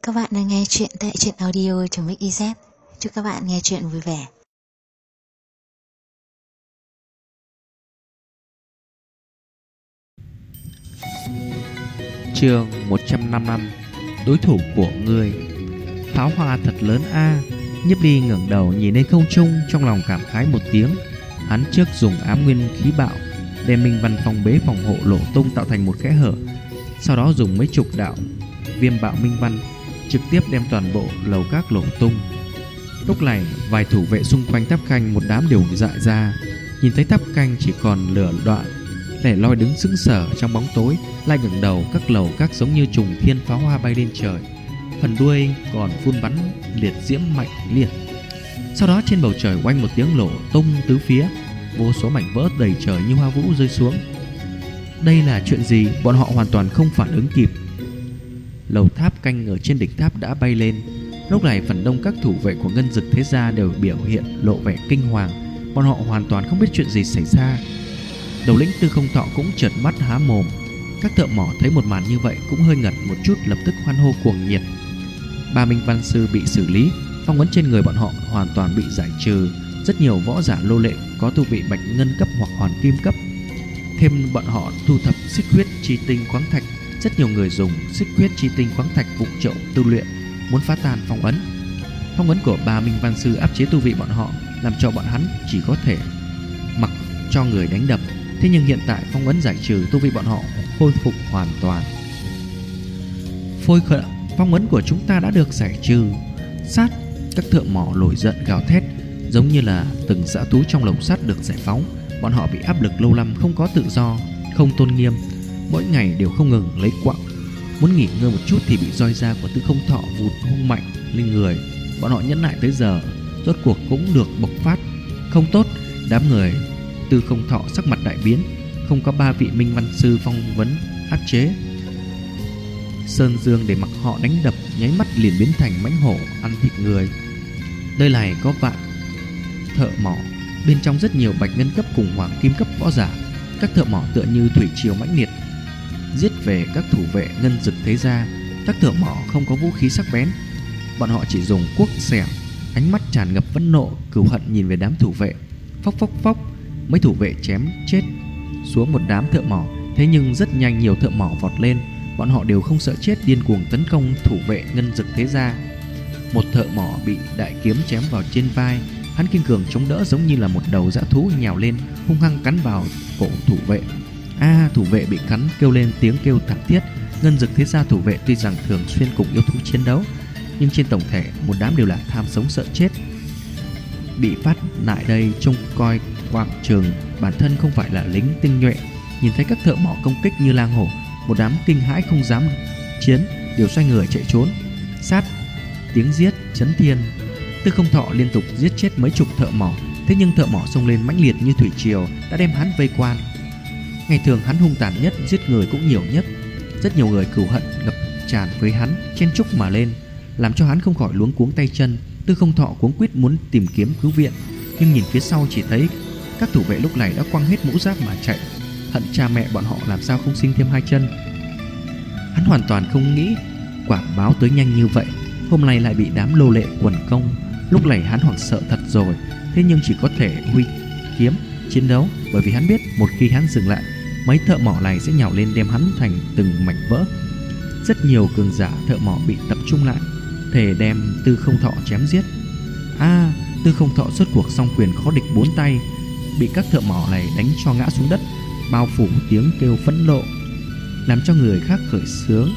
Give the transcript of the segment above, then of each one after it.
Các bạn đang nghe chuyện tại truyện audio.mix.iz. Chúc các bạn nghe chuyện vui vẻ. Chương 155. Đối thủ của ngươi. Pháo hoa thật lớn a. Nhiếp Ly ngẩng đầu nhìn lên không trung, trong lòng cảm khái một tiếng. Hắn trước dùng ám nguyên khí bạo đem minh văn phong bế phòng hộ lộ tung tạo thành một kẽ hở, sau đó dùng mấy chục đạo viêm bạo minh văn trực tiếp đem toàn bộ lầu các lộ tung. Lúc này vài thủ vệ xung quanh tháp canh một đám đều dại ra, nhìn thấy tháp canh chỉ còn lửa đoạn, lẻ loi đứng sững sờ trong bóng tối, lại ngẩng đầu các lầu các giống như trùng thiên pháo hoa bay lên trời, phần đuôi còn phun bắn liệt diễm mạnh liệt. Sau đó trên bầu trời oanh một tiếng nổ tung tứ phía, vô số mảnh vỡ đầy trời như hoa vũ rơi xuống. Đây là chuyện gì? Bọn họ hoàn toàn không phản ứng kịp. Lầu tháp canh ở trên đỉnh tháp đã bay lên. Lúc này phần đông các thủ vệ của Ngân Dực Thế Gia đều biểu hiện lộ vẻ kinh hoàng. Bọn họ hoàn toàn không biết chuyện gì xảy ra. Đầu lĩnh Tư Không Thọ cũng trợn mắt há mồm. Các thợ mỏ thấy một màn như vậy cũng hơi ngẩn một chút, lập tức hoan hô cuồng nhiệt. Ba minh văn sư bị xử lý, phong ấn trên người bọn họ hoàn toàn bị giải trừ. Rất nhiều võ giả lô lệ có tu vị bạch ngân cấp hoặc hoàn kim cấp. Thêm bọn họ thu thập xích huyết chi tinh khoáng thạch. Rất nhiều người dùng xích huyết chi tinh khoáng thạch vụng trộm tu luyện, muốn phá tan phong ấn. Phong ấn của ba minh văn sư áp chế tu vị bọn họ, làm cho bọn hắn chỉ có thể mặc cho người đánh đập. Thế nhưng hiện tại phong ấn giải trừ, tu vị bọn họ khôi phục hoàn toàn. Phong ấn của chúng ta đã được giải trừ. Sát! Các thợ mỏ nổi giận gào thét, giống như là từng dã thú trong lồng sắt được giải phóng. Bọn họ bị áp lực lâu năm, không có tự do, không tôn nghiêm, mỗi ngày đều không ngừng lấy quặng. Muốn nghỉ ngơi một chút thì bị roi da của Tư Không Thọ vụt hung mạnh lên người. Bọn họ nhẫn nại tới giờ, rốt cuộc cũng được bộc phát. Không tốt, đám người Tư Không Thọ sắc mặt đại biến. Không có ba vị minh văn sư phong vấn áp chế, sơn dương để mặc họ đánh đập, nháy mắt liền biến thành mãnh hổ ăn thịt người. Nơi này có vạn thợ mỏ, bên trong rất nhiều bạch ngân cấp cùng hoàng kim cấp võ giả. Các thợ mỏ tựa như thủy triều mãnh liệt giết về các thủ vệ Ngân Dực Thế Gia. Các thợ mỏ không có vũ khí sắc bén, bọn họ chỉ dùng cuốc xẻng, ánh mắt tràn ngập phẫn nộ cừu hận nhìn về đám thủ vệ. Phốc phốc phốc, mấy thủ vệ chém chết xuống một đám thợ mỏ. Thế nhưng rất nhanh nhiều thợ mỏ vọt lên, bọn họ đều không sợ chết, điên cuồng tấn công thủ vệ Ngân Dực Thế Gia. Một thợ mỏ bị đại kiếm chém vào trên vai, hắn kiên cường chống đỡ giống như là một đầu dã thú nhào lên, hung hăng cắn vào cổ thủ vệ. Thủ vệ bị cắn kêu lên tiếng kêu thảm thiết. Ngân Dực Thế Gia thủ vệ tuy rằng thường xuyên cùng yêu thú chiến đấu, nhưng trên tổng thể một đám đều là tham sống sợ chết, bị phát lại đây trông coi quảng trường, bản thân không phải là lính tinh nhuệ. Nhìn thấy các thợ mỏ công kích như lang hổ, một đám kinh hãi không dám chiến, đều xoay người chạy trốn. Sát! Tiếng giết chấn thiên. Tư Không Thọ liên tục giết chết mấy chục thợ mỏ, thế nhưng thợ mỏ xông lên mãnh liệt như thủy triều đã đem hắn vây quan. Ngày thường hắn hung tàn nhất, giết người cũng nhiều nhất. Rất nhiều người cừu hận ngập tràn với hắn, chen chúc mà lên, làm cho hắn không khỏi luống cuống tay chân. Tư Không Thọ cuống quýt muốn tìm kiếm cứu viện, nhưng nhìn phía sau chỉ thấy các thủ vệ lúc này đã quăng hết mũ giáp mà chạy. Hận cha mẹ bọn họ làm sao không sinh thêm hai chân. Hắn hoàn toàn không nghĩ quả báo tới nhanh như vậy, hôm nay lại bị đám lô lệ quần công. Lúc này hắn hoảng sợ thật rồi, thế nhưng chỉ có thể huy kiếm chiến đấu, bởi vì hắn biết một khi hắn dừng lại, mấy thợ mỏ này sẽ nhào lên đem hắn thành từng mảnh vỡ. Rất nhiều cường giả thợ mỏ bị tập trung lại, thể đem Tư Không Thọ chém giết. Tư Không Thọ xuất cuộc song quyền khó địch bốn tay, bị các thợ mỏ này đánh cho ngã xuống đất, bao phủ tiếng kêu phẫn nộ, làm cho người khác khởi sướng.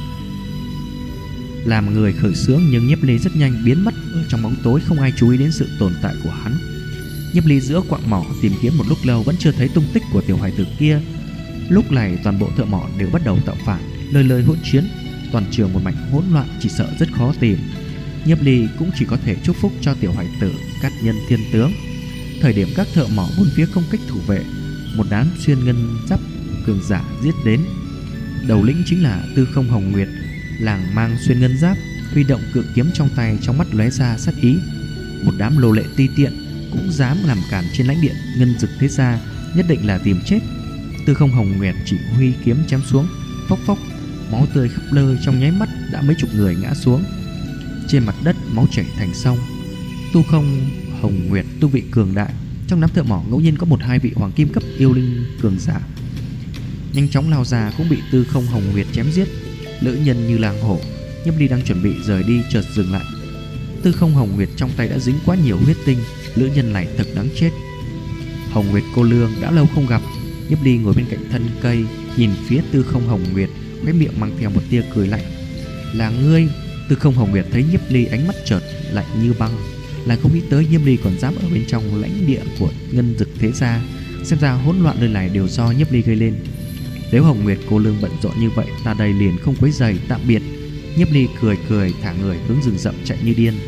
Làm người khởi sướng, nhưng Nhiếp Ly rất nhanh biến mất ở trong bóng tối, không ai chú ý đến sự tồn tại của hắn. Nhiếp Ly giữa quặng mỏ tìm kiếm một lúc lâu vẫn chưa thấy tung tích của tiểu hài tử kia. Lúc này toàn bộ thợ mỏ đều bắt đầu tạo phản, lời hỗn chiến, toàn trường một mảnh hỗn loạn, chỉ sợ rất khó tìm. Nhiếp Ly cũng chỉ có thể chúc phúc cho tiểu hài tử cát nhân thiên tướng. Thời điểm các thợ mỏ bốn phía công kích thủ vệ, một đám xuyên ngân giáp cường giả giết đến. Đầu lĩnh chính là Tư Không Hồng Nguyệt, làng mang xuyên ngân giáp, huy động cự kiếm trong tay, trong mắt lóe ra sát ý. Một đám lô lệ ti tiện cũng dám làm cản trên lãnh địa Ngân Dực Thế Gia, nhất định là tìm chết. Tư Không Hồng Nguyệt chỉ huy kiếm chém xuống, phốc phốc, máu tươi khắp nơi, trong nháy mắt đã mấy chục người ngã xuống. Trên mặt đất máu chảy thành sông. Tu Không Hồng Nguyệt tu vị cường đại, trong đám thợ mỏ ngẫu nhiên có 1-2 vị hoàng kim cấp yêu linh cường giả nhanh chóng lao ra, cũng bị Tư Không Hồng Nguyệt chém giết. Lữ nhân như lang hổ. Nhiếp Ly đang chuẩn bị rời đi chợt dừng lại. Tư Không Hồng Nguyệt trong tay đã dính quá nhiều huyết tinh, lữ nhân này thật đáng chết. Hồng Nguyệt cô lương đã lâu không gặp. Nhiếp Ly ngồi bên cạnh thân cây, nhìn phía Tư Không Hồng Nguyệt, khóe miệng mang theo một tia cười lạnh. Là ngươi? Tư Không Hồng Nguyệt thấy Nhiếp Ly ánh mắt chợt lạnh như băng, là không nghĩ tới Nhiếp Ly còn dám ở bên trong lãnh địa của Ngân Dực thế gia. Xem ra hỗn loạn nơi này đều do Nhiếp Ly gây lên. Nếu Hồng Nguyệt cô lương bận rộn như vậy, ta đây liền không quấy rầy, tạm biệt. Nhiếp Ly cười cười thả người hướng rừng rậm chạy như điên.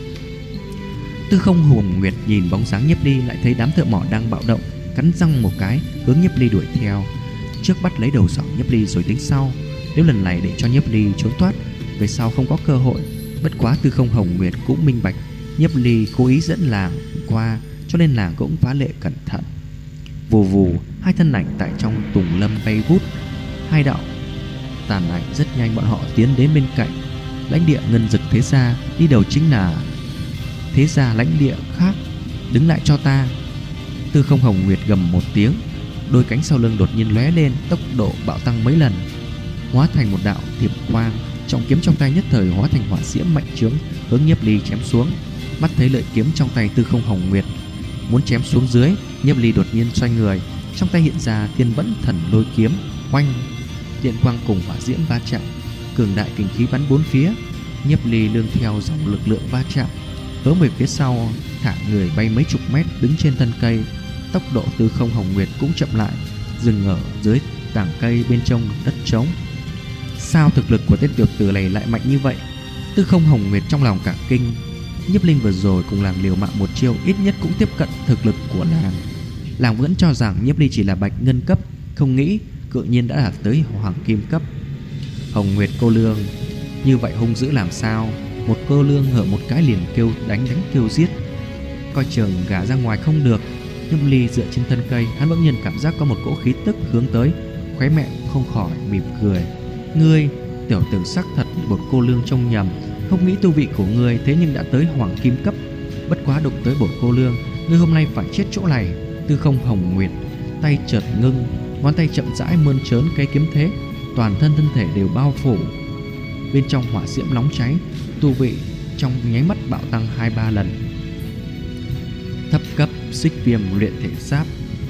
Tư Không Hồng Nguyệt nhìn bóng dáng Nhiếp Ly, lại thấy đám thợ mỏ đang bạo động, cắn răng một cái hướng Nhiếp Ly đuổi theo. Trước bắt lấy đầu sỏ Nhiếp Ly rồi tính sau. Nếu lần này để cho Nhiếp Ly trốn thoát, về sau không có cơ hội. Bất quá Tư Không Hồng Nguyệt cũng minh bạch Nhiếp Ly cố ý dẫn làng qua, cho nên làng cũng phá lệ cẩn thận. Vù vù, hai thân ảnh tại trong tùng lâm bay vút. Hai đạo tàn ảnh rất nhanh, bọn họ tiến đến bên cạnh lãnh địa Ngân Dực thế gia. Đi đầu chính là thế gia lãnh địa khác. Đứng lại cho ta! Tư Không Hồng Nguyệt gầm một tiếng, đôi cánh sau lưng đột nhiên lóe lên, tốc độ bạo tăng mấy lần, hóa thành một đạo thiểm quang. Trọng kiếm trong tay nhất thời hóa thành hỏa diễm mạnh trướng, hướng Nhiếp Ly chém xuống. Mắt thấy lợi kiếm trong tay Tư Không Hồng Nguyệt muốn chém xuống dưới, Nhiếp Ly đột nhiên xoay người, trong tay hiện ra Thiên Vẫn Thần Lôi kiếm. Oanh! Điện quang cùng hỏa diễm va chạm, cường đại kình khí bắn bốn phía. Nhiếp Ly lương theo dòng lực lượng va chạm, hướng về phía sau thả người bay mấy chục mét, đứng trên thân cây. Tốc độ Tư Không Hồng Nguyệt cũng chậm lại, dừng ở dưới tảng cây bên trong đất trống. Sao thực lực của tên tiểu tử này lại mạnh như vậy? Tư Không Hồng Nguyệt trong lòng cả kinh. Nhiếp Linh vừa rồi cùng làng liều mạng một chiêu, ít nhất cũng tiếp cận thực lực của làng. Làng vẫn cho rằng Nhiếp Ly chỉ là bạch ngân cấp, không nghĩ cự nhiên đã đạt tới hoàng kim cấp. Hồng Nguyệt cô lương như vậy hung dữ làm sao? Một cô lương hở một cái liền kêu đánh kêu giết, coi chừng gả ra ngoài không được. Nhiếp Ly dựa trên thân cây, hắn bỗng nhiên cảm giác có một cỗ khí tức hướng tới, khóe miệng không khỏi mỉm cười. Ngươi, tiểu tử xác thật một cô lương trông nhầm, không nghĩ tu vị của ngươi thế nhưng đã tới hoàng kim cấp. Bất quá đụng tới bổn cô lương, ngươi hôm nay phải chết chỗ này. Tư Không Hồng Nguyệt tay chợt ngưng, ngón tay chậm rãi mơn trớn cây kiếm thế, toàn thân thân thể đều bao phủ bên trong hỏa diễm nóng cháy, tu vị trong nháy mắt bạo tăng 2-3 lần. Thấp cấp xích viêm luyện thể giáp.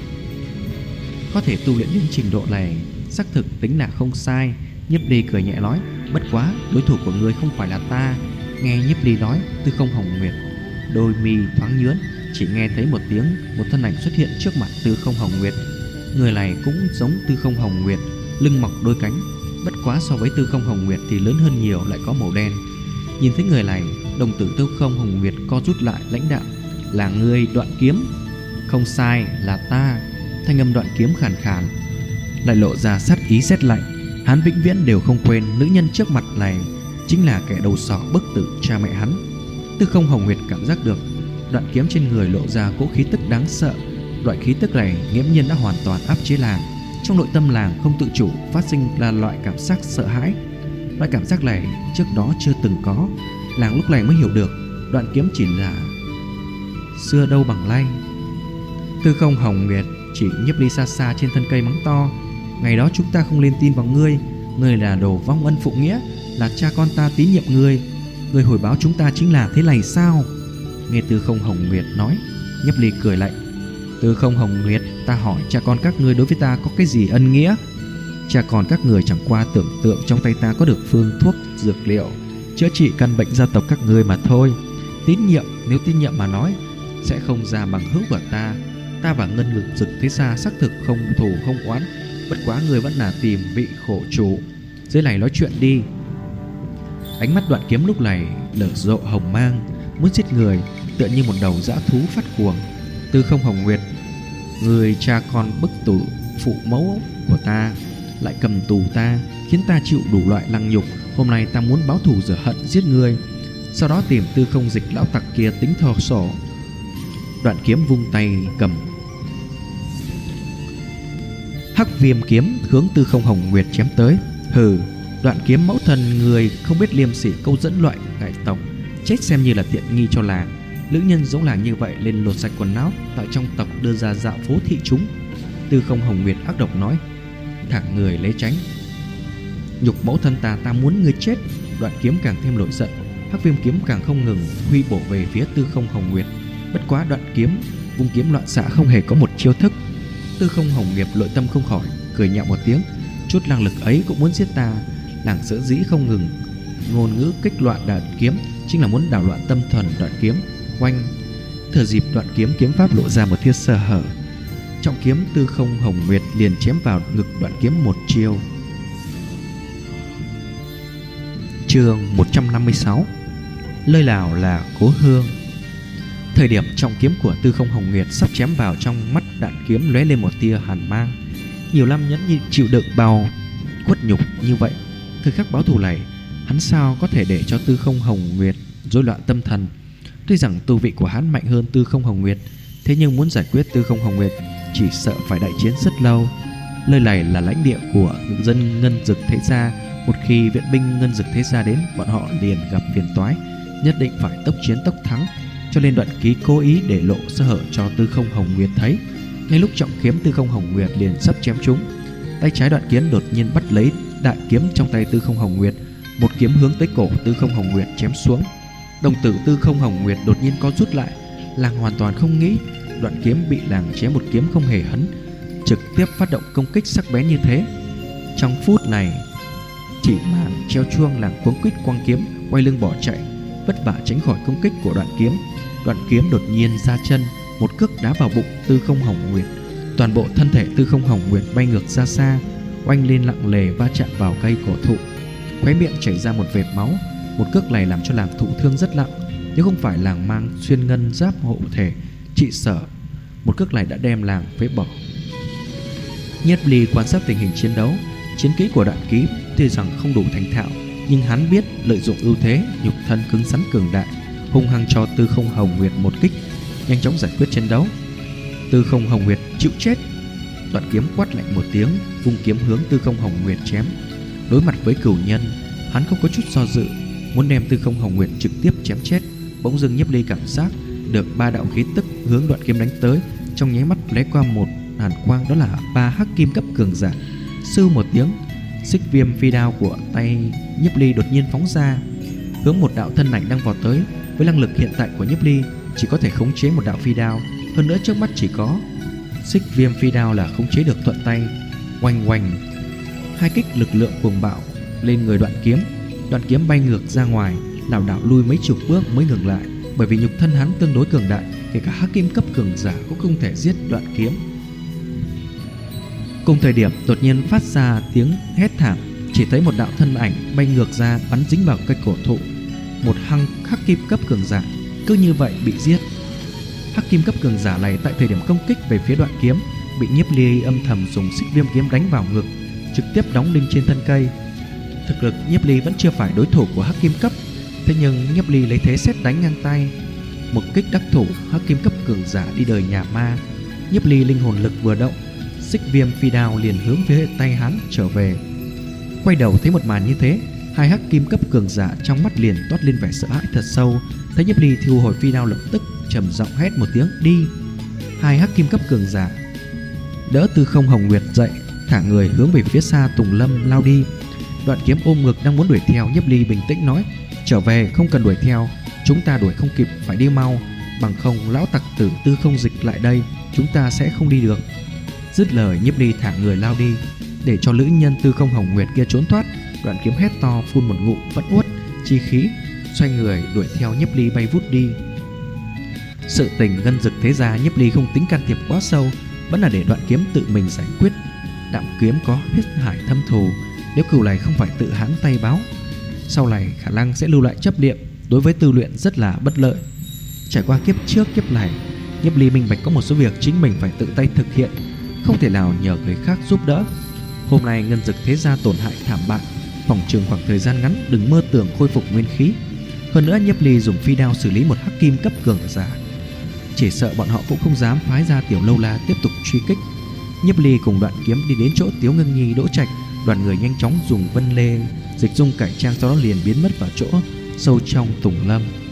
Có thể tu luyện đến trình độ này, xác thực tính là không sai. Nhiếp Ly cười nhẹ nói, bất quá đối thủ của ngươi không phải là ta. Nghe Nhiếp Ly nói, Tư Không Hồng Nguyệt đôi mi thoáng nhướng, chỉ nghe thấy một tiếng, một thân ảnh xuất hiện trước mặt Tư Không Hồng Nguyệt. Người này cũng giống Tư Không Hồng Nguyệt, lưng mọc đôi cánh, bất quá so với Tư Không Hồng Nguyệt thì lớn hơn nhiều, lại có màu đen. Nhìn thấy người này, đồng tử Tư Không Hồng Nguyệt co rút lại, lãnh đạm, là ngươi Đoạn Kiếm? Không sai, là ta. Thanh âm Đoạn Kiếm khàn khàn, lại lộ ra sát ý rét lạnh. Hắn vĩnh viễn đều không quên nữ nhân trước mặt này chính là kẻ đầu sỏ bức tử cha mẹ hắn. Tư Không Hồng Nguyệt cảm giác được Đoạn Kiếm trên người lộ ra cỗ khí tức đáng sợ. Loại khí tức này nghiễm nhiên đã hoàn toàn áp chế làng. Trong nội tâm làng không tự chủ phát sinh ra loại cảm giác sợ hãi. Loại cảm giác này trước đó chưa từng có. Làng lúc này mới hiểu được Đoạn Kiếm chỉ là xưa đâu bằng nay. Tư Không Hồng Nguyệt chỉ Nhiếp Ly xa xa trên thân cây mắng to, ngày đó chúng ta không lên tin vào ngươi, ngươi là đồ vong ân phụ nghĩa, là cha con ta tín nhiệm ngươi, ngươi hồi báo chúng ta chính là thế này sao? Nghe Tư Không Hồng Nguyệt nói, Nhiếp Ly cười lạnh. Tư Không Hồng Nguyệt, ta hỏi cha con các ngươi đối với ta có cái gì ân nghĩa? Cha con các người chẳng qua tưởng tượng trong tay ta có được phương thuốc dược liệu chữa trị căn bệnh gia tộc các ngươi mà thôi. Tín nhiệm, nếu tín nhiệm mà nói, sẽ không ra bằng hữu của ta. Ta và Ngân Dực thế gia xác thực không thù không oán, bất quá người vẫn là tìm vị khổ chủ. Dưới này nói chuyện đi. Ánh mắt Đoạn Kiếm lúc này lở rộ hồng mang, muốn giết người, tựa như một đầu dã thú phát cuồng. Tư Không Hồng Nguyệt, người cha con bức tử phụ mẫu của ta, lại cầm tù ta, khiến ta chịu đủ loại lăng nhục. Hôm nay ta muốn báo thù rửa hận, giết ngươi, sau đó tìm Tư Không Dịch lão tặc kia tính thò sổ. Đoạn Kiếm vung tay cầm Hắc Viêm kiếm hướng Tư Không Hồng Nguyệt chém tới. Hừ, Đoạn Kiếm mẫu thân người không biết liêm sỉ câu dẫn loại cải tộc, chết xem như là tiện nghi cho làng. Lữ nhân giống làng như vậy lên lột sạch quần áo, tại trong tộc đưa ra dạo phố thị chúng. Tư Không Hồng Nguyệt ác độc nói: thẳng người lấy tránh, nhục mẫu thân ta muốn ngươi chết. Đoạn kiếm càng thêm nổi giận, Hắc Viêm kiếm càng không ngừng huy bổ về phía Tư Không Hồng Nguyệt. Bất quá đoạn kiếm vung kiếm loạn xạ không hề có một chiêu thức. Tư Không Hồng Nguyệt nội tâm không khỏi cười nhạo một tiếng, chút năng lực ấy cũng muốn giết ta. Nàng sở dĩ không ngừng ngôn ngữ kích loạn đoạn kiếm, chính là muốn đảo loạn tâm thần đoạn kiếm. Oanh! Thừa dịp đoạn kiếm kiếm pháp lộ ra một tia sơ hở, trọng kiếm Tư Không Hồng Nguyệt liền chém vào ngực đoạn kiếm một chiêu. Chương 156: Lơi lào là cố hương. Thời điểm trọng kiếm của Tư Không Hồng Nguyệt sắp chém vào, trong mắt đạn kiếm lóe lên một tia hàn mang. Nhiều năm nhẫn nhịn chịu đựng bao khuất nhục như vậy, thời khắc báo thù này, hắn sao có thể để cho Tư Không Hồng Nguyệt rối loạn tâm thần. Tuy rằng tu vị của hắn mạnh hơn Tư Không Hồng Nguyệt, thế nhưng muốn giải quyết Tư Không Hồng Nguyệt chỉ sợ phải đại chiến rất lâu. Nơi này là lãnh địa của dân Ngân Dực Thế Gia, một khi viện binh Ngân Dực Thế Gia đến, bọn họ liền gặp phiền toái, nhất định phải tốc chiến tốc thắng. Cho nên Đoạn Ký cố ý để lộ sơ hở cho Tư Không Hồng Nguyệt thấy. Ngay lúc trọng kiếm Tư Không Hồng Nguyệt liền sắp chém trúng, tay trái Đoạn Kiếm đột nhiên bắt lấy đại kiếm trong tay Tư Không Hồng Nguyệt, một kiếm hướng tới cổ Tư Không Hồng Nguyệt chém xuống. Đồng tử Tư Không Hồng Nguyệt đột nhiên co rút lại, làng hoàn toàn không nghĩ Đoạn Kiếm bị làng chém một kiếm không hề hấn, trực tiếp phát động công kích sắc bén như thế. Trong phút này, chỉ màn treo chuông, làng cuống quýt quăng kiếm, quay lưng bỏ chạy, vất vả tránh khỏi công kích của Đoạn Kiếm. Đoạn Kiếm đột nhiên ra chân, một cước đá vào bụng Tư Không Hồng Nguyệt. Toàn bộ thân thể Tư Không Hồng Nguyệt bay ngược ra xa, oanh lên nặng nề va chạm vào cây cổ thụ, khóe miệng chảy ra một vệt máu. Một cước này làm cho làng thụ thương rất nặng, nếu không phải làng mang xuyên ngân giáp hộ thể, trị sở một cước này đã đem làng phế bỏ. Nhiếp Ly quan sát tình hình chiến đấu, chiến kỹ của Đoạn Ký tuy rằng không đủ thành thạo, nhưng hắn biết lợi dụng ưu thế nhục thân cứng rắn cường đại, hung hăng cho Tư Không Hồng Nguyệt một kích, nhanh chóng giải quyết chiến đấu. Tư Không Hồng Nguyệt chịu chết! Đoạn Kiếm quát lạnh một tiếng, vung kiếm hướng Tư Không Hồng Nguyệt chém. Đối mặt với cửu nhân, hắn không có chút do dự, muốn đem Tư Không Hồng Nguyệt trực tiếp chém chết. Bỗng dưng Nhiếp Ly cảm giác được ba đạo khí tức hướng Đoạn Kiếm đánh tới, trong nháy mắt lóe qua một hàn quang, đó là ba hắc kim cấp cường giả. Sư một tiếng, xích viêm phi đao của tay Nhiếp Ly đột nhiên phóng ra, hướng một đạo thân ảnh đang vọt tới. Với năng lực hiện tại của Nhiếp Ly, chỉ có thể khống chế một đạo phi đao, hơn nữa trước mắt chỉ có xích viêm phi đao là khống chế được thuận tay. Oanh oanh, hai kích lực lượng cuồng bạo lên người Đoạn Kiếm. Đoạn Kiếm bay ngược ra ngoài, lảo đảo lui mấy chục bước mới ngừng lại, bởi vì nhục thân hắn tương đối cường đại, kể cả hắc kim cấp cường giả cũng không thể giết Đoạn Kiếm. Cùng thời điểm đột nhiên phát ra tiếng hét thảm, chỉ thấy một đạo thân ảnh bay ngược ra, bắn dính vào cây cổ thụ. Một hắc kim cấp cường giả cứ như vậy bị giết. Hắc kim cấp cường giả này tại thời điểm công kích về phía Đoạn Kiếm, bị Nhiếp Ly âm thầm dùng xích viêm kiếm đánh vào ngực, trực tiếp đóng đinh trên thân cây. Thực lực Nhiếp Ly vẫn chưa phải đối thủ của hắc kim cấp, thế nhưng Nhiếp Ly lấy thế sét đánh ngang tay, một kích đắc thủ hắc kim cấp cường giả đi đời nhà ma. Nhiếp Ly linh hồn lực vừa động, xích viêm phi đao liền hướng phía tay hắn trở về. Quay đầu thấy một màn như thế, hai hắc kim cấp cường giả trong mắt liền toát lên vẻ sợ hãi thật sâu. Thấy Nhiếp Ly thu hồi phi đao, lập tức trầm giọng hét một tiếng đi. Hai hắc kim cấp cường giả đỡ Tư Không Hồng Nguyệt dậy, thả người hướng về phía xa Tùng Lâm lao đi. Đoạn Kiếm ôm ngực đang muốn đuổi theo, Nhiếp Ly bình tĩnh nói: trở về, không cần đuổi theo, chúng ta đuổi không kịp, phải đi mau, bằng không lão tặc tử Tư Không Dịch lại đây, chúng ta sẽ không đi được. Dứt lời, Nhiếp Ly thả người lao đi, để cho lữ nhân Tư Không Hồng Nguyệt kia trốn thoát. Đoạn Kiếm hét to, phun một ngụm vẫn uất chi khí, xoay người đuổi theo Nhiếp Ly bay vút đi. Sự tình Ngân Dực Thế Gia, Nhiếp Ly không tính can thiệp quá sâu, vẫn là để Đoạn Kiếm tự mình giải quyết. Đạm Kiếm có huyết hải thâm thù, nếu cừu này không phải tự hắn tay báo, sau này khả năng sẽ lưu lại chấp niệm, đối với tu luyện rất là bất lợi. Trải qua kiếp trước kiếp này, Nhiếp Ly minh bạch có một số việc chính mình phải tự tay thực hiện, không thể nào nhờ người khác giúp đỡ. Hôm nay Ngân Dực Thế Gia tổn hại thảm bại, phòng trường khoảng thời gian ngắn đừng mơ tưởng khôi phục nguyên khí. Hơn nữa Nhiếp Ly dùng phi đao xử lý một hắc kim cấp cường giả, chỉ sợ bọn họ cũng không dám phái ra Tiểu Lâu La tiếp tục truy kích. Nhiếp Ly cùng Đoạn Kiếm đi đến chỗ Tiếu Ngưng Nhi Đỗ Trạch, đoàn người nhanh chóng dùng vân lê dịch dung cải trang, sau đó liền biến mất vào chỗ sâu trong Tùng Lâm.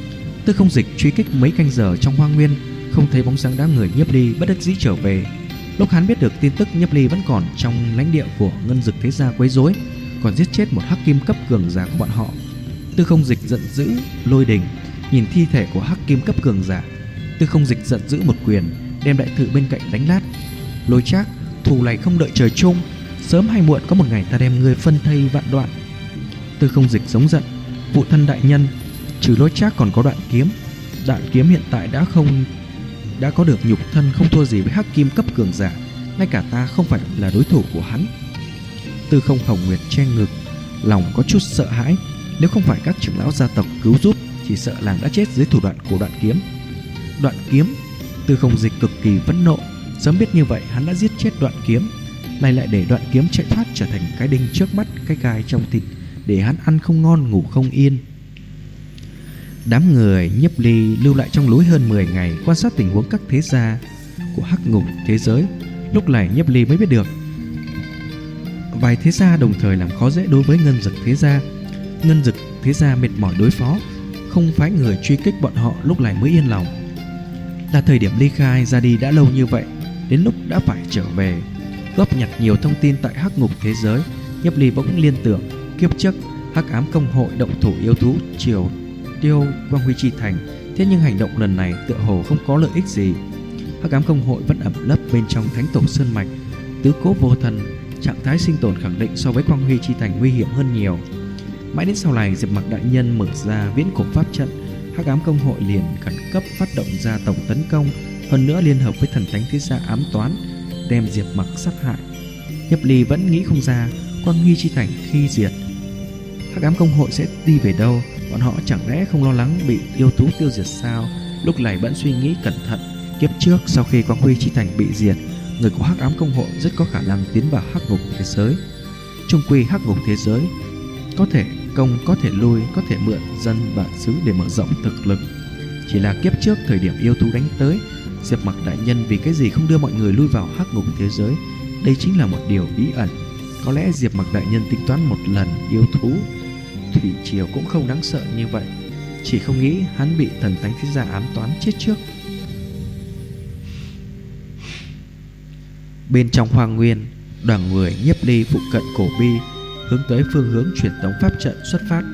Tư Không Dịch truy kích mấy canh giờ trong hoang nguyên, không thấy bóng dáng đám người Nhiếp Ly, bất đắc dĩ trở về. Lúc hắn biết được tin tức Nhiếp Ly vẫn còn trong lãnh địa của Ngân Dực Thế Gia quấy rối, còn giết chết một hắc kim cấp cường giả của bọn họ, Tư Không Dịch giận dữ lôi đình. Nhìn thi thể của hắc kim cấp cường giả, Tư Không Dịch giận dữ một quyền đem đại thự bên cạnh đánh lát. Lôi Trác, thù này không đợi trời chung, sớm hay muộn có một ngày ta đem ngươi phân thây vạn đoạn. Tư Không Dịch giống giận: phụ thân đại nhân, trừ Lôi Trác còn có đoạn kiếm. Đoạn kiếm hiện tại đã có được nhục thân không thua gì với hắc kim cấp cường giả, ngay cả ta không phải là đối thủ của hắn. Tư Không Hồng Nguyệt che ngực, lòng có chút sợ hãi. Nếu không phải các trưởng lão gia tộc cứu giúp, chỉ sợ làng đã chết dưới thủ đoạn của đoạn kiếm. Đoạn kiếm? Tư Không Dịch cực kỳ phẫn nộ. Sớm biết như vậy hắn đã giết chết đoạn kiếm, nay lại để đoạn kiếm chạy thoát trở thành cái đinh trước mắt, cái gai trong thịt, để hắn ăn không ngon ngủ không yên. Đám người Nhiếp Ly lưu lại trong núi hơn 10 ngày, quan sát tình huống các thế gia của hắc ngục thế giới. Lúc này Nhiếp Ly mới biết được vài thế gia đồng thời làm khó dễ đối với Ngân Dực Thế Gia. Ngân Dực Thế Gia mệt mỏi đối phó, không phái người truy kích bọn họ, lúc này mới yên lòng. Là thời điểm ly khai ra đi đã lâu như vậy, đến lúc đã phải trở về. Góp nhặt nhiều thông tin tại hắc ngục thế giới, Nhiếp Ly bỗng liên tưởng kiếp trước Hắc Ám Công Hội động thủ yêu thú triều tiêu Quang Huy Chi Thành, thế nhưng hành động lần này tựa hồ không có lợi ích gì. Hắc Ám Công Hội vẫn ẩn lấp bên trong Thánh Tổ Sơn Mạch, tứ cố vô thần, trạng thái sinh tồn khẳng định so với Quang Huy Chi Thành nguy hiểm hơn nhiều. Mãi đến sau này Diệp Mặc đại nhân mở ra viễn cổ pháp trận, Hắc Ám Công Hội liền khẩn cấp phát động ra tổng tấn công, hơn nữa liên hợp với Thần Thánh Thế Gia ám toán đem Diệp Mặc sát hại. Nhiếp Ly vẫn nghĩ không ra Quang Huy Chi Thành khi diệt, Hắc Ám Công Hội sẽ đi về đâu. Bọn họ chẳng lẽ không lo lắng bị yêu thú tiêu diệt sao? Lúc này vẫn suy nghĩ cẩn thận. Kiếp trước sau khi Quang Huy Chi Thành bị diệt, người của Hắc Ám Công Hội rất có khả năng tiến vào hắc ngục thế giới. Trung quy hắc ngục thế giới có thể công, có thể lui, có thể mượn dân bản xứ để mở rộng thực lực. Chỉ là kiếp trước thời điểm yêu thú đánh tới, Diệp Mặc đại nhân vì cái gì không đưa mọi người lui vào hắc ngục thế giới? Đây chính là một điều bí ẩn. Có lẽ Diệp Mặc đại nhân tính toán một lần yêu thú thủy triều cũng không đáng sợ như vậy, chỉ không nghĩ hắn bị Thần Thánh Thế Gia ám toán chết trước. Bên trong hoang nguyên, đoàn người Nhiếp Ly phụ cận cổ bi hướng tới phương hướng truyền tống pháp trận xuất phát.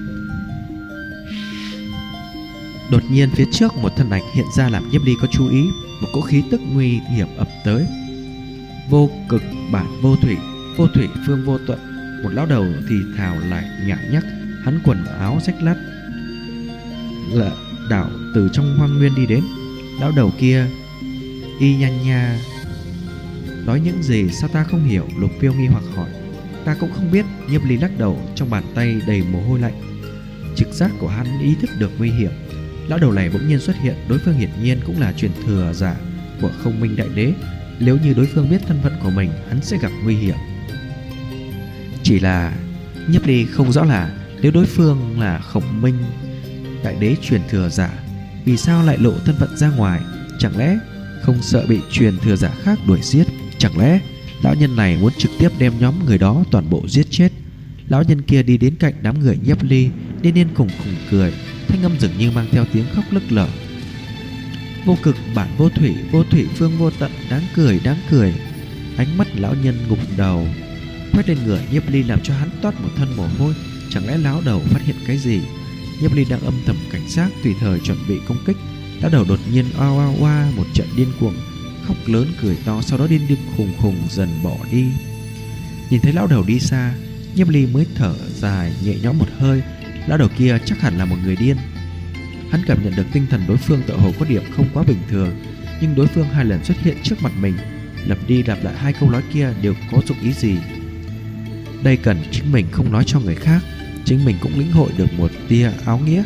Đột nhiên phía trước một thân ảnh hiện ra làm Nhiếp Ly có chú ý. Một cỗ khí tức nguy hiểm ập tới. Vô Cực Bản Vô Thủy Phương Vô Tuận. Một lão đầu thì thào lại nhả nhắc. Hắn quần áo rách lắt là đảo từ trong hoang nguyên đi đến. Lão đầu kia y nhanh nha nói những gì sao ta không hiểu? Lục Phiêu nghi hoặc hỏi. Ta cũng không biết. Nhiếp Ly lắc đầu, trong bàn tay đầy mồ hôi lạnh. Trực giác của hắn ý thức được nguy hiểm. Lão đầu này bỗng nhiên xuất hiện, đối phương hiển nhiên cũng là truyền thừa giả của Không Minh Đại Đế. Nếu như đối phương biết thân phận của mình, hắn sẽ gặp nguy hiểm. Chỉ là Nhiếp Ly không rõ là nếu đối phương là Khổng Minh Đại Đế truyền thừa giả, vì sao lại lộ thân phận ra ngoài? Chẳng lẽ không sợ bị truyền thừa giả khác đuổi giết? Chẳng lẽ lão nhân này muốn trực tiếp đem nhóm người đó toàn bộ giết chết? Lão nhân kia đi đến cạnh đám người Nhiếp Ly, điên khùng cười, thanh âm dường như mang theo tiếng khóc nức nở. Vô Cực Bản Vô Thủy Phương Vô Tận, đáng cười. Ánh mắt lão nhân ngục đầu quét lên người Nhiếp Ly làm cho hắn toát một thân mồ hôi. Chẳng lẽ lão đầu phát hiện cái gì? Nhiếp Ly đang âm thầm cảnh giác, tùy thời chuẩn bị công kích. Lão đầu đột nhiên oa một trận điên cuồng, khóc lớn cười to, sau đó điên khùng dần bỏ đi. Nhìn thấy lão đầu đi xa, Nhiếp Ly mới thở dài nhẹ nhõm một hơi. Lão đầu kia chắc hẳn là một người điên. Hắn cảm nhận được tinh thần đối phương tựa hồ có điểm không quá bình thường, nhưng đối phương 2 lần xuất hiện trước mặt mình, lặp đi lặp lại 2 câu nói kia đều có dụng ý gì? Đây cần chính mình không nói cho người khác, chính mình cũng lĩnh hội được một tia áo nghĩa.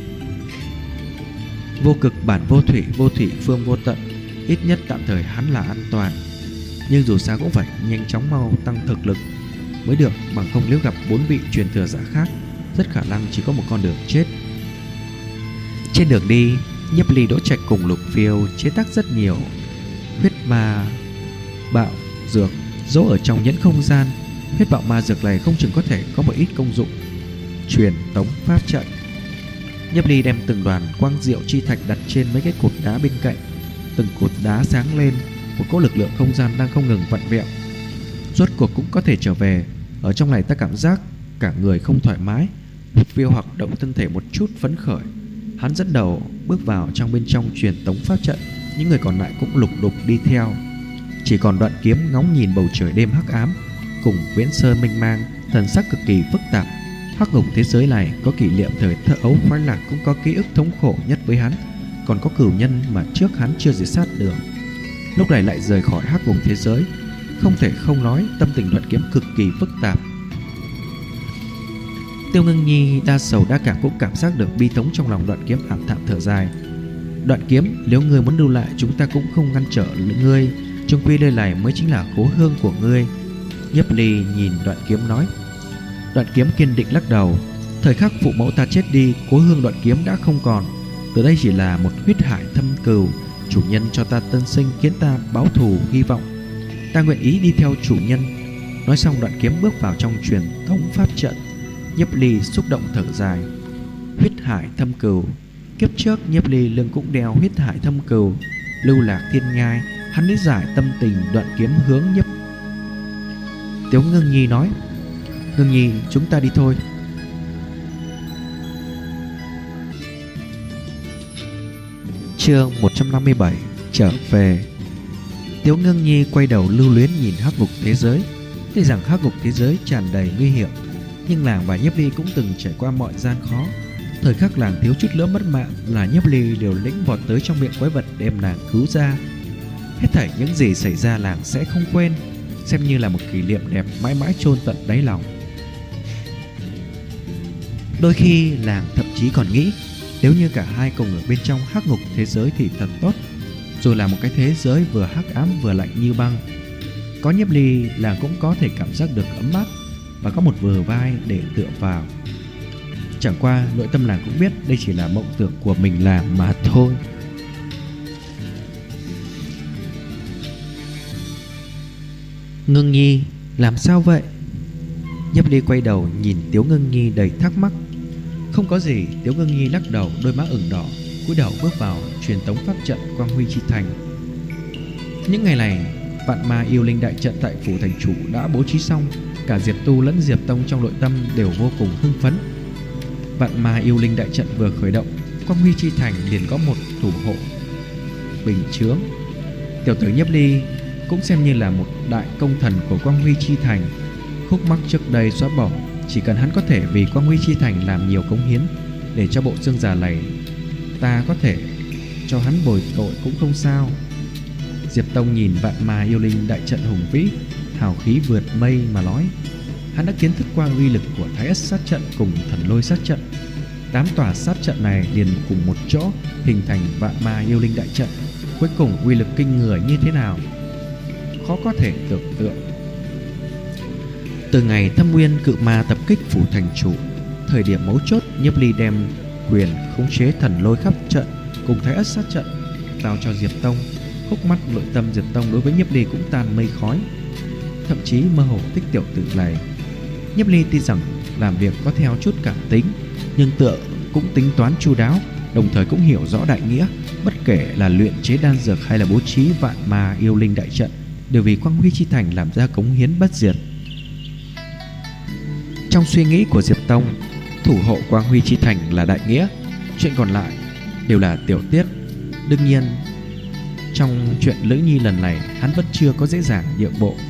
Vô Cực Bản Vô Thủy Phương Vô Tận, ít nhất tạm thời hắn là an toàn. Nhưng dù sao cũng phải nhanh chóng mau tăng thực lực mới được, bằng không nếu gặp 4 vị truyền thừa giả khác, rất khả năng chỉ có một con đường chết. Trên đường đi, Nhiếp Ly Đỗ Trạch cùng Lục Phiêu chế tác rất nhiều huyết ma bạo dược giấu ở trong nhẫn không gian. Huyết bạo ma dược này không chừng có thể có một ít công dụng. Truyền tống pháp trận. Nhiếp Ly đem từng đoàn quang diệu chi thạch đặt trên mấy cái cột đá bên cạnh. Từng cột đá sáng lên, một cỗ lực lượng không gian đang không ngừng vặn vẹo. Rốt cuộc cũng có thể trở về. Ở trong này ta cảm giác cả người không thoải mái. Một phiêu hoạt động thân thể một chút phấn khởi. Hắn dẫn đầu bước vào bên trong truyền tống pháp trận. Những người còn lại cũng lục đục đi theo. Chỉ còn Đoạn Kiếm ngóng nhìn bầu trời đêm hắc ám cùng Viễn Sơn mênh mang, thần sắc cực kỳ phức tạp. Hắc ngục thế giới này có kỷ niệm thời thơ ấu khoái lạc, cũng có ký ức thống khổ nhất với hắn, còn có cửu nhân mà trước hắn chưa diệt sát được. Lúc này lại rời khỏi hắc ngục thế giới, không thể không nói tâm tình Đoạn Kiếm cực kỳ phức tạp. Tiêu Ngưng Nhi đa sầu đa cảm cũng cảm giác được bi thống trong lòng Đoạn Kiếm, ảm thảm thở dài. Đoạn Kiếm, nếu ngươi muốn lưu lại, chúng ta cũng không ngăn trở ngươi. Chung quy đây này mới chính là cố hương của ngươi. Nhiếp Ly nhìn Đoạn Kiếm nói. Đoạn Kiếm kiên định lắc đầu. Thời khắc phụ mẫu ta chết đi, cố hương Đoạn Kiếm đã không còn. Từ đây chỉ là một huyết hải thâm cừu. Chủ nhân cho ta tân sinh, khiến ta báo thù hy vọng. Ta nguyện ý đi theo chủ nhân. Nói xong Đoạn Kiếm bước vào trong truyền thống pháp trận. Nhiếp Ly xúc động thở dài. Huyết hải thâm cừu. Kiếp trước Nhiếp Ly lưng cũng đeo huyết hải thâm cừu. Lưu lạc thiên nhai, hắn lý giải tâm tình Đoạn Kiếm hướng Nhiếp. Tiếu Ngưng Nhi nói. Ngưng Nhi, chúng ta đi thôi. Chương 157. Trở về. Tiếu Ngưng Nhi quay đầu lưu luyến nhìn hắc ngục thế giới. Tuy rằng hắc ngục thế giới tràn đầy nguy hiểm, nhưng nàng và Nhiếp Ly cũng từng trải qua mọi gian khó. Thời khắc nàng thiếu chút nữa mất mạng là Nhiếp Ly đều lĩnh vọt tới trong miệng quái vật đem nàng cứu ra. Hết thảy những gì xảy ra nàng sẽ không quên, xem như là một kỷ niệm đẹp mãi mãi chôn tận đáy lòng. Đôi khi nàng thậm chí còn nghĩ, nếu như cả hai cùng ở bên trong hắc ngục thế giới thì thật tốt, rồi là một cái thế giới vừa hắc ám vừa lạnh như băng. Có Nhiếp Ly, nàng cũng có thể cảm giác được ấm áp và có một bờ vai để tựa vào. Chẳng qua nội tâm nàng cũng biết đây chỉ là mộng tưởng của mình làm mà thôi. Ngưng Nhi, làm sao vậy? Nhiếp Ly quay đầu nhìn Tiếu Ngưng Nhi đầy thắc mắc. Không có gì. Tiếu Ngưng Nhi lắc đầu, đôi má ửng đỏ, cúi đầu bước vào truyền tống pháp trận Quang Huy Chi Thành. Những ngày này, vạn ma yêu linh đại trận tại phủ thành chủ đã bố trí xong. Cả Diệp Tu lẫn Diệp Tông trong nội tâm đều vô cùng hưng phấn. Vạn ma yêu linh đại trận vừa khởi động, Quang Huy Chi Thành liền có một thủ hộ bình chướng. Tiểu tử Nhiếp Ly cũng xem như là một đại công thần của Quang Huy Chi Thành. Khúc mắc trước đây xóa bỏ, chỉ cần hắn có thể vì Quang Huy Chi Thành làm nhiều cống hiến để cho bộ xương già này, ta có thể cho hắn bồi tội cũng không sao. Diệp Tông nhìn vạn ma yêu linh đại trận hùng vĩ, hào khí vượt mây mà nói. Hắn đã kiến thức qua uy lực của Thái Ất sát trận cùng Thần Lôi sát trận. 8 tòa sát trận này liền cùng một chỗ hình thành vạn ma yêu linh đại trận. Cuối cùng uy lực kinh người như thế nào, khó có thể tưởng tượng. Từ ngày Thâm Nguyên cự ma tập kích phủ thành chủ, thời điểm mấu chốt, Nhiếp Ly đem quyền khống chế Thần Lôi khắp trận cùng Thái Ất sát trận giao cho Diệp Tông. Khúc mắc nội tâm Diệp Tông đối với Nhiếp Ly cũng tan mây khói, thậm chí mơ hồ thích tiểu tử này. Nhiếp Ly tuy rằng làm việc có theo chút cảm tính, nhưng tựa cũng tính toán chu đáo, đồng thời cũng hiểu rõ đại nghĩa. Bất kể là luyện chế đan dược hay là bố trí vạn ma yêu linh đại trận, đều vì Quang Huy Chi Thành làm ra cống hiến bất diệt. Trong suy nghĩ của Diệp Tông, thủ hộ Quang Huy Chi Thành là đại nghĩa, chuyện còn lại đều là tiểu tiết. Đương nhiên, trong chuyện Lữ Nhi lần này, hắn vẫn chưa có dễ dàng nhượng bộ.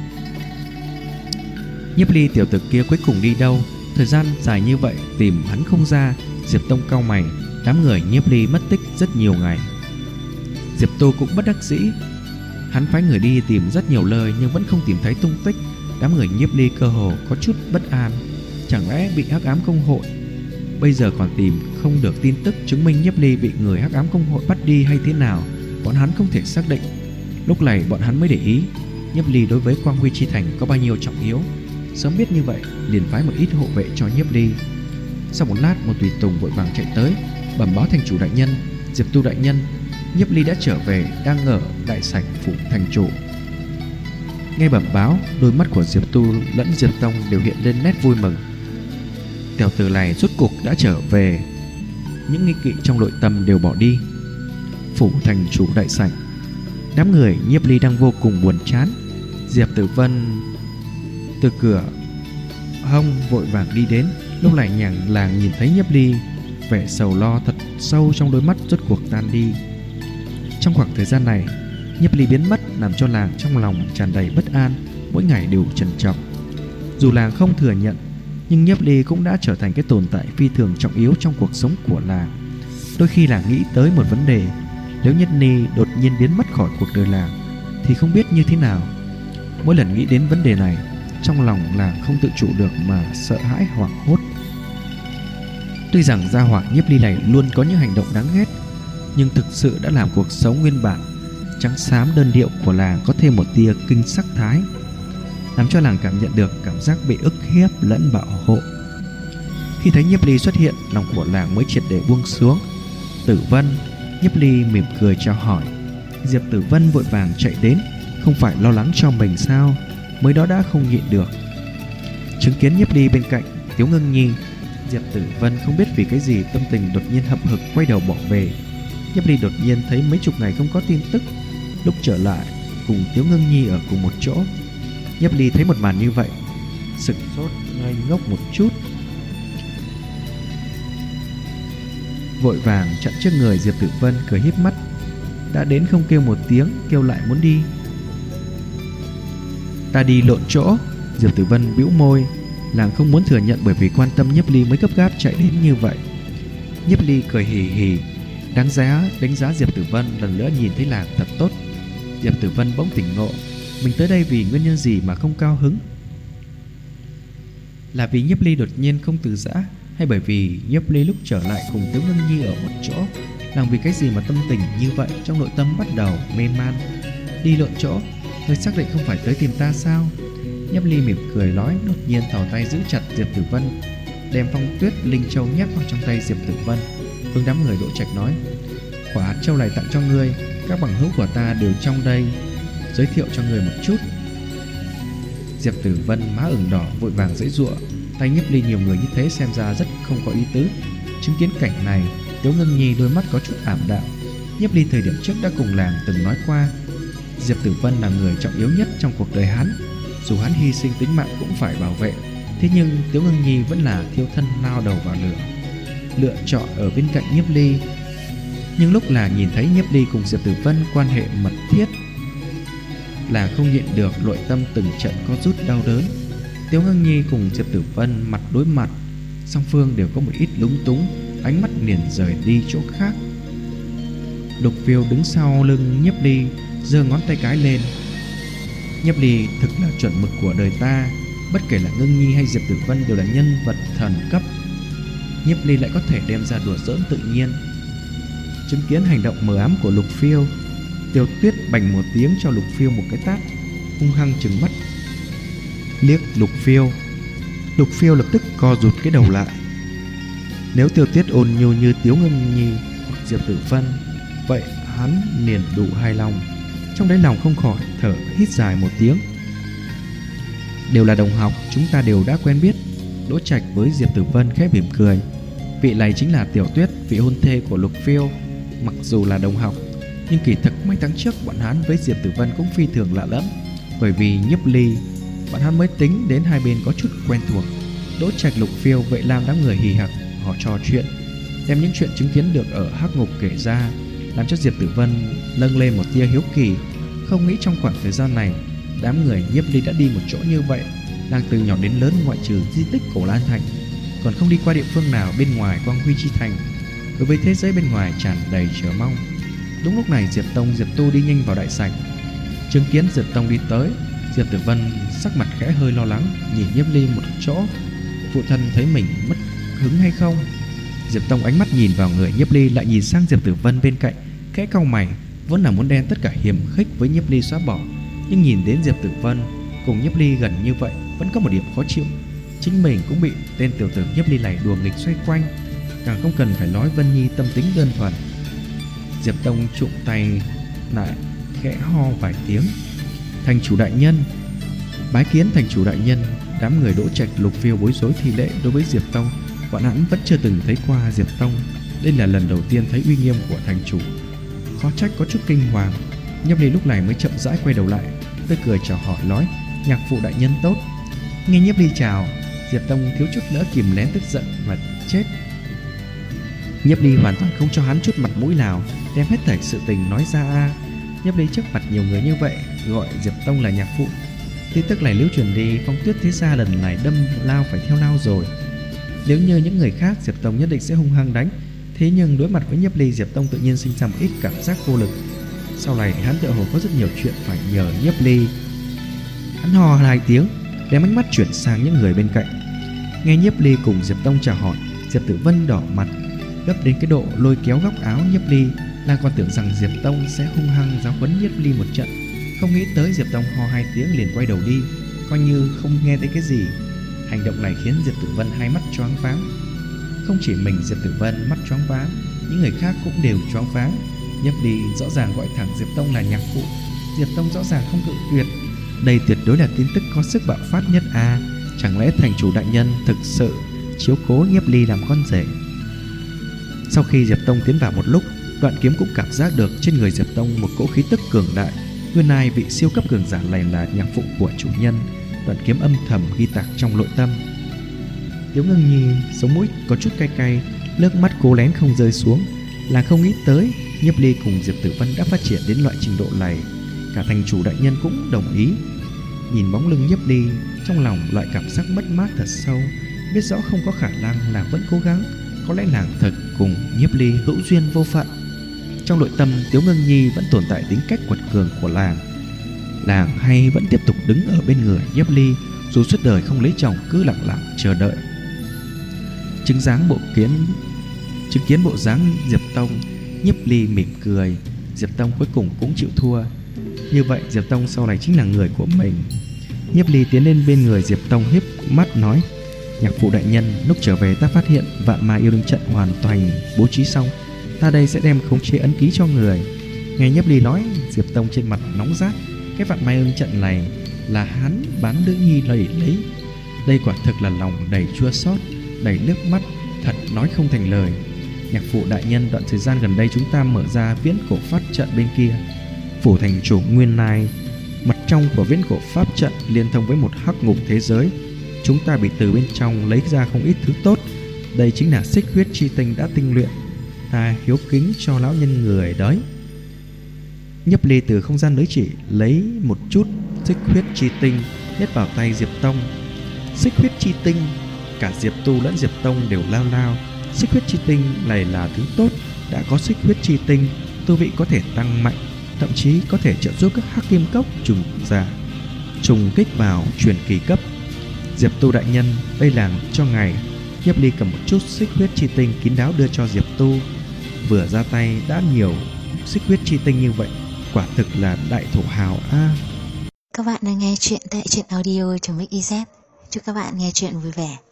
Nhiếp Ly tiểu tử kia cuối cùng đi đâu? Thời gian dài như vậy tìm hắn không ra. Diệp Tông cau mày. Đám người Nhiếp Ly mất tích rất nhiều ngày. Diệp Tô cũng bất đắc dĩ. Hắn phái người đi tìm rất nhiều nơi nhưng vẫn không tìm thấy tung tích. Đám người Nhiếp Ly cơ hồ có chút bất an. Chẳng lẽ bị hắc ám công hội? Bây giờ còn tìm không được tin tức chứng minh Nhiếp Ly bị người hắc ám công hội bắt đi hay thế nào, bọn hắn không thể xác định. Lúc này bọn hắn mới để ý Nhiếp Ly đối với Quang Huy Chi Thành có bao nhiêu trọng yếu. Sớm biết như vậy, liền phái một ít hộ vệ cho Nhiếp Ly. Sau một lát, một tùy tùng vội vàng chạy tới bẩm báo thành chủ đại nhân, Diệp Tu đại nhân, Nhiếp Ly đã trở về, đang ở đại sảnh phủ thành chủ. Nghe bẩm báo, đôi mắt của Diệp Tu lẫn Diệp Tông đều hiện lên nét vui mừng. Tiểu tử này rốt cục đã trở về. những nghi kỵ trong nội tâm đều bỏ đi. Phủ thành chủ đại sảnh, đám người Nhiếp Ly đang vô cùng buồn chán. Diệp Tử Vân từ cửa hông vội vàng đi đến. Lúc này nhà làng nhìn thấy Nhiếp Ly, vẻ sầu lo thật sâu trong đôi mắt rốt cuộc tan đi. Trong khoảng thời gian này, Nhiếp Ly biến mất làm cho làng trong lòng tràn đầy bất an, mỗi ngày đều trằn trọc. Dù làng không thừa nhận, nhưng Nhiếp Ly cũng đã trở thành cái tồn tại phi thường trọng yếu trong cuộc sống của làng. Đôi khi làng nghĩ tới một vấn đề: nếu Nhiếp Ly đột nhiên biến mất khỏi cuộc đời làng thì không biết như thế nào. Mỗi lần nghĩ đến vấn đề này, trong lòng làng không tự chủ được mà sợ hãi hoảng hốt. Tuy rằng gia hỏa Nhiếp Ly này luôn có những hành động đáng ghét, nhưng thực sự đã làm cuộc sống nguyên bản trắng xám đơn điệu của làng có thêm một tia kinh sắc thái, làm cho làng cảm nhận được cảm giác bị ức hiếp lẫn bảo hộ. Khi thấy Nhiếp Ly xuất hiện, lòng của làng mới triệt để buông xuống. Tử Vân. Nhiếp Ly mỉm cười chào hỏi. Diệp Tử Vân vội vàng chạy đến. Không phải lo lắng cho mình sao? Mới đó đã không nhịn được. Chứng kiến Nhiếp Ly bên cạnh Tiếu Ngưng Nhi, Diệp Tử Vân không biết vì cái gì tâm tình đột nhiên hậm hực quay đầu bỏ về. Nhiếp Ly đột nhiên thấy mấy chục ngày không có tin tức, lúc trở lại cùng Tiếu Ngưng Nhi ở cùng một chỗ. Nhiếp Ly thấy một màn như vậy, sửng sốt ngây ngốc một chút, vội vàng chặn trước người Diệp Tử Vân, cười híp mắt. Đã đến không kêu một tiếng, kêu lại muốn đi. Ta đi lộn chỗ. Diệp Tử Vân bĩu môi. Làng không muốn thừa nhận bởi vì quan tâm Nhiếp Ly mới gấp gáp chạy đến như vậy. Nhiếp Ly cười hì hì, đánh giá Diệp Tử Vân, lần nữa nhìn thấy làng thật tốt. Diệp Tử Vân bỗng tỉnh ngộ, mình tới đây vì nguyên nhân gì mà không cao hứng? Là vì Nhiếp Ly đột nhiên không từ giã, hay bởi vì Nhiếp Ly lúc trở lại cùng Tiếu Ngưng Nhi ở một chỗ? Làng vì cái gì mà tâm tình như vậy, trong nội tâm bắt đầu mê man. Đi lộn chỗ? Ngươi xác định không phải tới tìm ta sao? Nhiếp Ly mỉm cười nói, đột nhiên thò tay giữ chặt Diệp Tử Vân, đem Phong Tuyết Linh Châu nhét vào trong tay Diệp Tử Vân. Hướng đám người Đỗ Trạch nói, quả châu này tặng cho ngươi, các bằng hữu của ta đều trong đây, giới thiệu cho ngươi một chút. Diệp Tử Vân má ửng đỏ vội vàng giãy giụa. Tay Nhiếp Ly nhiều người như thế xem ra rất không có ý tứ. Chứng kiến cảnh này, Tiếu Ngưng Nhi đôi mắt có chút ảm đạm. Nhiếp Ly thời điểm trước đã cùng làng từng nói qua, Diệp Tử Vân là người trọng yếu nhất trong cuộc đời hắn, dù hắn hy sinh tính mạng cũng phải bảo vệ. Thế nhưng Tiếu Ngưng Nhi vẫn là thiêu thân lao đầu vào lửa, lựa chọn ở bên cạnh Nhiếp Ly. Nhưng lúc là nhìn thấy Nhiếp Ly cùng Diệp Tử Vân quan hệ mật thiết, là không nhịn được nội tâm từng trận có rút đau đớn. Tiếu Ngưng Nhi cùng Diệp Tử Vân mặt đối mặt, song phương đều có một ít lúng túng, ánh mắt liền rời đi chỗ khác. Lục Phiêu đứng sau lưng Nhiếp Ly, giơ ngón tay cái lên. Nhiếp Ly thực là chuẩn mực của đời ta, bất kể là Ngưng Nhi hay Diệp Tử Vân đều là nhân vật thần cấp. Nhiếp Ly lại có thể đem ra đùa giỡn tự nhiên. Chứng kiến hành động mờ ám của Lục Phiêu, Tiêu Tuyết bành một tiếng cho Lục Phiêu một cái tát, hung hăng trừng mắt liếc Lục Phiêu. Lục Phiêu lập tức co rụt cái đầu lại. Nếu Tiêu Tuyết ôn nhu như Tiếu Ngưng Nhi hoặc Diệp Tử Vân, vậy hắn liền đủ hài lòng. Trong đáy lòng không khỏi thở hít dài một tiếng. Đều là đồng học, chúng ta đều đã quen biết. Đỗ Trạch với Diệp Tử Vân khẽ mỉm cười. Vị này chính là Tiểu Tuyết, vị hôn thê của Lục Phiêu. Mặc dù là đồng học, nhưng kỳ thực mấy tháng trước bọn hắn với Diệp Tử Vân cũng phi thường lạ lẫm. Bởi vì Nhiếp Ly, bọn hắn mới tính đến hai bên có chút quen thuộc. Đỗ Trạch Lục Phiêu vậy làm đám người hì hặc họ trò chuyện, đem những chuyện chứng kiến được ở Hắc Ngục kể ra, làm cho Diệp Tử Vân nâng lên một tia hiếu kỳ. Không nghĩ trong khoảng thời gian này, đám người Nhiếp Ly đã đi một chỗ như vậy. Đang từ nhỏ đến lớn, ngoại trừ di tích Cổ Lan Thành, còn không đi qua địa phương nào bên ngoài Quang Huy Chi Thành. Đối với thế giới bên ngoài tràn đầy chờ mong. Đúng lúc này Diệp Tông, Diệp Tu đi nhanh vào đại sảnh. Chứng kiến Diệp Tông đi tới, Diệp Tử Vân sắc mặt khẽ hơi lo lắng, nhìn Nhiếp Ly một chỗ. Phụ thân thấy mình mất hứng hay không? Diệp Tông ánh mắt nhìn vào người Nhiếp Ly, lại nhìn sang Diệp Tử Vân bên cạnh, khẽ cau mày. Vốn là muốn đem tất cả hiềm khích với Nhiếp Ly xóa bỏ, nhưng nhìn đến Diệp Tử Vân cùng Nhiếp Ly gần như vậy, vẫn có một điểm khó chịu. Chính mình cũng bị tên tiểu tử Nhiếp Ly này đùa nghịch xoay quanh, càng không cần phải nói Vân Nhi tâm tính đơn thuần. Diệp Tông trụng tay lại, khẽ ho vài tiếng. Thành chủ đại nhân. Bái kiến thành chủ đại nhân. Đám người Đỗ Trạch Lục Phiêu bối rối thi lễ. Đối với Diệp Tông, bọn hắn vẫn chưa từng thấy qua Diệp Tông. Đây là lần đầu tiên thấy uy nghiêm của thành chủ, khó trách có chút kinh hoàng. Nhiếp Ly lúc này mới chậm rãi quay đầu lại, tươi cười chào hỏi nói: nhạc phụ đại nhân tốt. Nghe Nhiếp Ly chào, Diệp Tông thiếu chút nữa kìm nén tức giận mà chết. Nhiếp Ly hoàn toàn không cho hắn chút mặt mũi nào, đem hết thảy sự tình nói ra. Nhiếp Ly trước mặt nhiều người như vậy gọi Diệp Tông là nhạc phụ. Tin tức này lưu truyền đi, Phong Tuyết thế gia lần này đâm lao phải theo lao rồi. Nếu như những người khác, Diệp Tông nhất định sẽ hung hăng đánh. Thế nhưng đối mặt với Nhiếp Ly, Diệp Tông tự nhiên sinh ra một ít cảm giác vô lực. Sau này hắn tựa hồ có rất nhiều chuyện phải nhờ Nhiếp Ly. Hắn hò hai tiếng, đem ánh mắt chuyển sang những người bên cạnh. Nghe Nhiếp Ly cùng Diệp Tông chào hỏi, Diệp Tử Vân đỏ mặt, gấp đến cái độ lôi kéo góc áo Nhiếp Ly. Nàng còn tưởng rằng Diệp Tông sẽ hung hăng giáo huấn Nhiếp Ly một trận, không nghĩ tới Diệp Tông ho hai tiếng liền quay đầu đi, coi như không nghe thấy cái gì. Hành động này khiến Diệp Tử Vân hai mắt choáng váng. Không chỉ mình Diệp Tử Vân mắt choáng váng, những người khác cũng đều choáng váng. Nhiếp Ly rõ ràng gọi thẳng Diệp Tông là nhạc phụ, Diệp Tông rõ ràng không cự tuyệt. Đây tuyệt đối là tin tức có sức bạo phát nhất a. Chẳng lẽ thành chủ đại nhân thực sự chiếu cố Nhiếp Ly làm con rể? Sau khi Diệp Tông tiến vào một lúc, Đoạn Kiếm cũng cảm giác được trên người Diệp Tông một cỗ khí tức cường đại. Nguyên lai vị siêu cấp cường giả này là nhạc phụ của chủ nhân. Đoạn Kiếm âm thầm ghi tạc trong nội tâm. Tiếu Ngưng Nhi sống mũi có chút cay cay, nước mắt cố lén không rơi xuống. Là không nghĩ tới Nhiếp Ly cùng Diệp Tử Vân đã phát triển đến loại trình độ này. Cả thành chủ đại nhân cũng đồng ý. Nhìn bóng lưng Nhiếp Ly, trong lòng loại cảm giác mất mát thật sâu. Biết rõ không có khả năng, nàng vẫn cố gắng. Có lẽ nàng thật cùng Nhiếp Ly hữu duyên vô phận. Trong nội tâm Tiếu Ngưng Nhi vẫn tồn tại tính cách quật cường của làng. Làng hay vẫn tiếp tục đứng ở bên người Nhiếp Ly, dù suốt đời không lấy chồng cứ lặng lặng chờ đợi. Chứng kiến bộ dáng Diệp Tông, Nhiếp Ly mỉm cười. Diệp Tông cuối cùng cũng chịu thua. Như vậy Diệp Tông sau này chính là người của mình. Nhiếp Ly tiến lên bên người Diệp Tông, híp mắt nói: nhạc phụ đại nhân, lúc trở về ta phát hiện vạn ma yêu linh trận hoàn toàn bố trí xong, ta đây sẽ đem khống chế ấn ký cho người. Nghe Nhiếp Ly nói, Diệp Tông trên mặt nóng rát. Cái vạn ma yêu linh trận này là hắn bán nữ nhi lấy. Đây quả thực là lòng đầy chua xót, đầy nước mắt, thật nói không thành lời. Nhạc phụ đại nhân, đoạn thời gian gần đây chúng ta mở ra viễn cổ pháp trận bên kia. Phủ thành chủ nguyên lai, mặt trong của viễn cổ pháp trận liên thông với một hắc ngục thế giới. Chúng ta bị từ bên trong lấy ra không ít thứ tốt. Đây chính là xích huyết chi tinh đã tinh luyện. Ta hiếu kính cho lão nhân người đấy. Nhiếp Ly từ không gian lưới chỉ lấy một chút xích huyết chi tinh nhét vào tay Diệp Tông. Xích huyết chi tinh, cả Diệp Tu lẫn Diệp Tông đều lao lao. Xích huyết chi tinh này là thứ tốt. Đã có xích huyết chi tinh, tu vị có thể tăng mạnh, thậm chí có thể trợ giúp các hắc kim cốc trùng kích vào truyền kỳ cấp. Diệp Tu đại nhân, đây là cho ngài. Nhiếp Ly cầm một chút xích huyết chi tinh kín đáo đưa cho Diệp Tu. Vừa ra tay đã nhiều xích huyết chi tinh như vậy, quả thực là đại thổ hào a. Các bạn đang nghe chuyện tại truyện audio.mix.iz. Chúc các bạn nghe chuyện vui vẻ.